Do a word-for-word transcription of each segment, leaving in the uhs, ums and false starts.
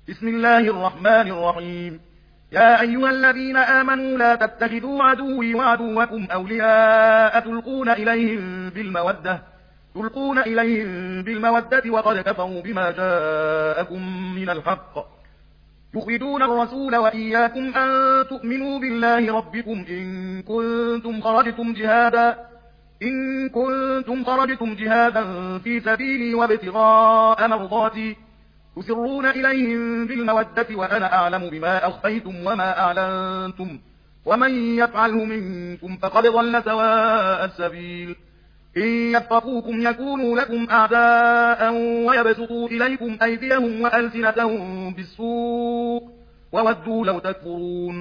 بسم الله الرحمن الرحيم. يا أيها الذين آمنوا لا تتخذوا عدوي وعدوكم أولياء تلقون إليهم بالمودة تلقون إليهم بالمودة وقد كفروا بما جاءكم من الحق يخرجون الرسول وإياكم أن تؤمنوا بالله ربكم إن كنتم خرجتم جهادا إن كنتم خرجتم جهادا في سبيلي وابتغاء مرضاتي تسرون إليهم بالمودة وأنا أعلم بما أخفيتم وما أعلنتم ومن يفعله منكم فقد ضل سواء السبيل. إن يثقفوكم يكونوا لكم أعداء ويبسطوا إليكم أيديهم وألسنتهم بالسوء وودوا لو تكفرون.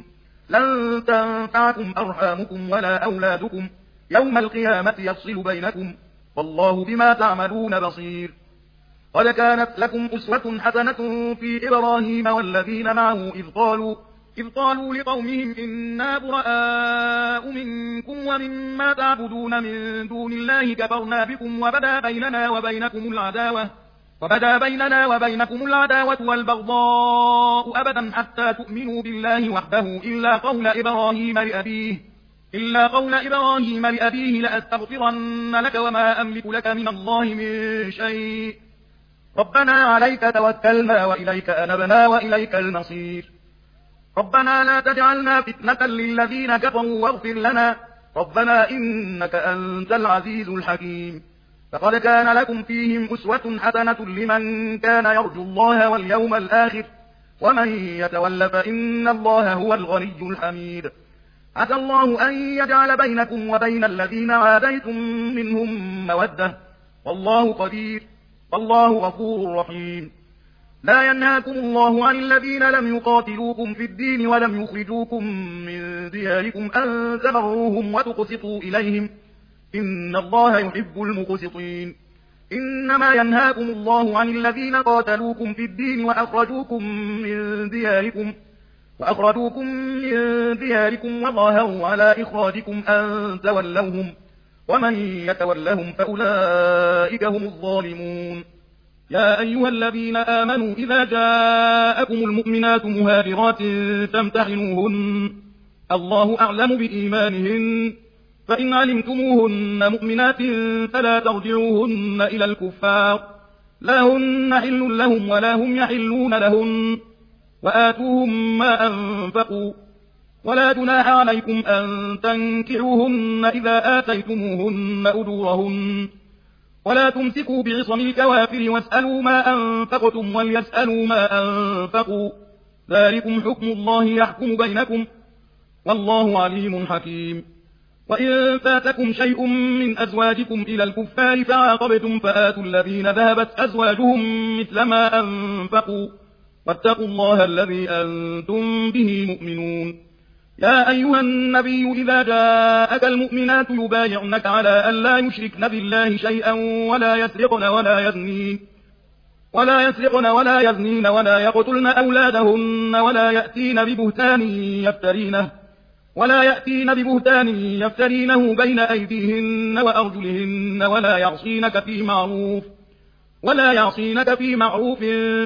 لن تنفعكم أرحامكم ولا أولادكم يوم القيامة يفصل بينكم والله بما تعملون بصير. قد كانت لكم أسوة حسنة في إبراهيم والذين معه إذ قالوا إذ قالوا لقومهم إنا براء منكم ومما تعبدون من دون الله كفرنا بكم وبدا بيننا وبينكم العداوة وبدا بيننا وبينكم العداوة والبغضاء أبدا حتى تؤمنوا بالله وحده إلا قول إبراهيم لأبيه إلا قول إبراهيم لأبيه لأستغفرن لك وما أملك لك من الله من شيء ربنا عليك توكلنا وإليك أنبنا وإليك المصير. ربنا لا تجعلنا فتنة للذين كفروا واغفر لنا ربنا إنك أنت العزيز الحكيم. فقد كان لكم فيهم أسوة حسنة لمن كان يرجو الله واليوم الآخر ومن يتول فإن الله هو الغني الحميد. عسى الله أن يجعل بينكم وبين الذين عاديتم منهم مودة والله قدير والله غفور رحيم. لا ينهاكم الله عن الذين لم يقاتلوكم في الدين ولم يخرجوكم من دياركم أن تبروهم وتقسطوا إليهم إن الله يحب المقسطين. إنما ينهاكم الله عن الذين قاتلوكم في الدين وأخرجوكم من دياركم وأخرجوكم من دياركم وظاهروا على إخراجكم أن تولوهم ومن يتولهم فأولئك هم الظالمون. يا أيها الذين آمنوا إذا جاءكم المؤمنات مهاجرات فامتحنوهن الله أعلم بإيمانهن فإن علمتموهن مؤمنات فلا ترجعوهن إلى الكفار لا هن حل لهم ولا هم يحلون لهن وآتوهم ما أنفقوا ولا جناح عليكم أن تنكحوهن إذا آتيتموهن أجورهن ولا تمسكوا بعصم الكوافر واسألوا ما أنفقتم وليسألوا ما أنفقوا ذلكم حكم الله يحكم بينكم والله عليم حكيم. وإن فاتكم شيء من أزواجكم إلى الكفار فعاقبتم فآتوا الذين ذهبت أزواجهم مثل ما أنفقوا واتقوا الله الذي أنتم به مؤمنون. يا أيها النبي إذا جاءك المؤمنات يبايعنك على أن لا يشركن بالله شيئا ولا يسرقن ولا يزنين ولا يسرقن ولا يزنين ولا يقتلن أولادهن ولا يأتين ببهتان يفترينه ولا يأتين ببهتان يفترينه بين أيديهن وأرجلهن ولا يعصينك في معروف ولا يعصينك في معروف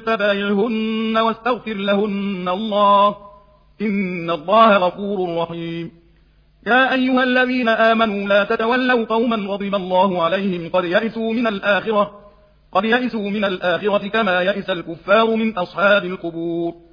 فبايعهن واستغفر لهن الله إن الله غفور رحيم. يا أيها الذين آمنوا لا تتولوا قوما غضب الله عليهم قد يئسوا من الآخرة قد يئسوا من الآخرة كما يئس الكفار من أصحاب القبور.